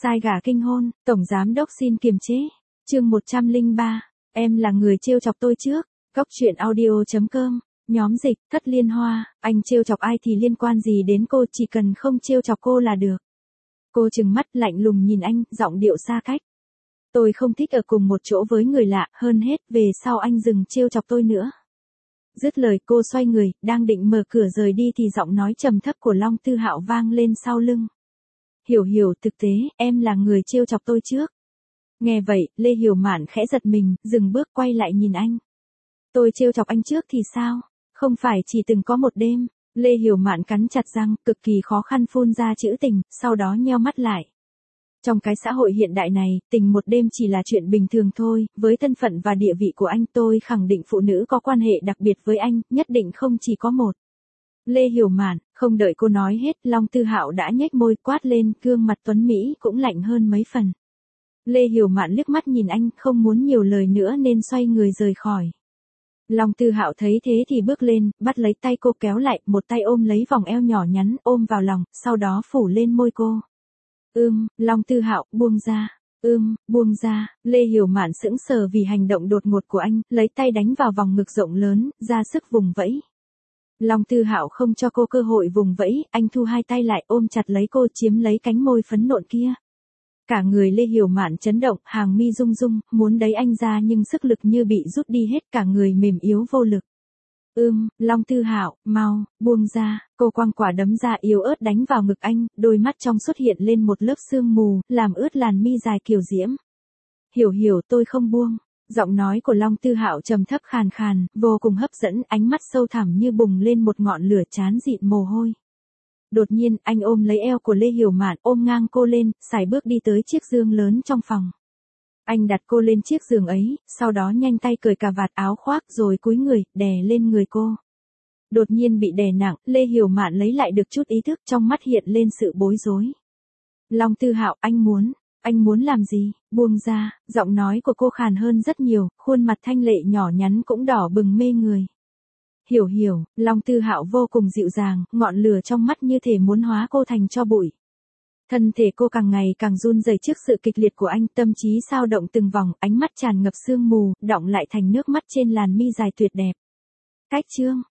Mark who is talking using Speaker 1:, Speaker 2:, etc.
Speaker 1: Sai gà kinh hôn, tổng giám đốc xin kiềm chế. Chương 103, em là người trêu chọc tôi trước. Góc truyện audio.com, nhóm dịch, Thất Liên Hoa, anh trêu chọc ai thì liên quan gì đến cô, chỉ cần không trêu chọc cô là được. Cô trừng mắt lạnh lùng nhìn anh, giọng điệu xa cách. Tôi không thích ở cùng một chỗ với người lạ, hơn hết về sau anh đừng trêu chọc tôi nữa. Dứt lời cô xoay người, đang định mở cửa rời đi thì giọng nói trầm thấp của Long Tư Hạo vang lên sau lưng. Hiểu, thực tế, em là người trêu chọc tôi trước. Nghe vậy, Lê Hiểu Mạn khẽ giật mình, dừng bước quay lại nhìn anh. Tôi trêu chọc anh trước thì sao? Không phải chỉ từng có một đêm. Lê Hiểu Mạn cắn chặt răng, cực kỳ khó khăn phun ra chữ tình, sau đó nheo mắt lại. Trong cái xã hội hiện đại này, tình một đêm chỉ là chuyện bình thường thôi, với thân phận và địa vị của anh tôi khẳng định phụ nữ có quan hệ đặc biệt với anh, nhất định không chỉ có một. Lê Hiểu Mạn, không đợi cô nói hết, Long Tư Hạo đã nhếch môi quát lên, gương mặt tuấn Mỹ cũng lạnh hơn mấy phần. Lê Hiểu Mạn liếc mắt nhìn anh, không muốn nhiều lời nữa nên xoay người rời khỏi. Long Tư Hạo thấy thế thì bước lên, bắt lấy tay cô kéo lại, một tay ôm lấy vòng eo nhỏ nhắn, ôm vào lòng, sau đó phủ lên môi cô. Long Tư Hạo, buông ra. Buông ra. Lê Hiểu Mạn sững sờ vì hành động đột ngột của anh, lấy tay đánh vào vòng ngực rộng lớn, ra sức vùng vẫy. Long Tư Hạo không cho cô cơ hội vùng vẫy, anh thu hai tay lại ôm chặt lấy cô, chiếm lấy cánh môi phấn nộn kia. Cả người Lê Hiểu Mạn chấn động, hàng mi rung rung, muốn đẩy anh ra nhưng sức lực như bị rút đi hết, cả người mềm yếu vô lực. Long Tư Hạo, mau, buông ra. Cô quăng quả đấm ra yếu ớt đánh vào ngực anh, đôi mắt trong xuất hiện lên một lớp sương mù, làm ướt làn mi dài kiều diễm. Hiểu, tôi không buông. Giọng nói của Long Tư Hạo trầm thấp khàn khàn, vô cùng hấp dẫn, ánh mắt sâu thẳm như bùng lên một ngọn lửa chán dịn mồ hôi. Đột nhiên, anh ôm lấy eo của Lê Hiểu Mạn, ôm ngang cô lên, sải bước đi tới chiếc giường lớn trong phòng. Anh đặt cô lên chiếc giường ấy, sau đó nhanh tay cởi cà vạt áo khoác rồi cúi người, đè lên người cô. Đột nhiên bị đè nặng, Lê Hiểu Mạn lấy lại được chút ý thức, trong mắt hiện lên sự bối rối. Long Tư Hạo, anh muốn làm gì? Buông ra. Giọng nói của cô khàn hơn rất nhiều, khuôn mặt thanh lệ nhỏ nhắn cũng đỏ bừng mê người. Hiểu, Long Tư Hạo vô cùng dịu dàng, ngọn lửa trong mắt như thể muốn hóa cô thành tro bụi. Thân thể cô càng ngày càng run rẩy trước sự kịch liệt của anh, tâm trí xao động từng vòng, ánh mắt tràn ngập sương mù, đọng lại thành nước mắt trên làn mi dài tuyệt đẹp. Cách chương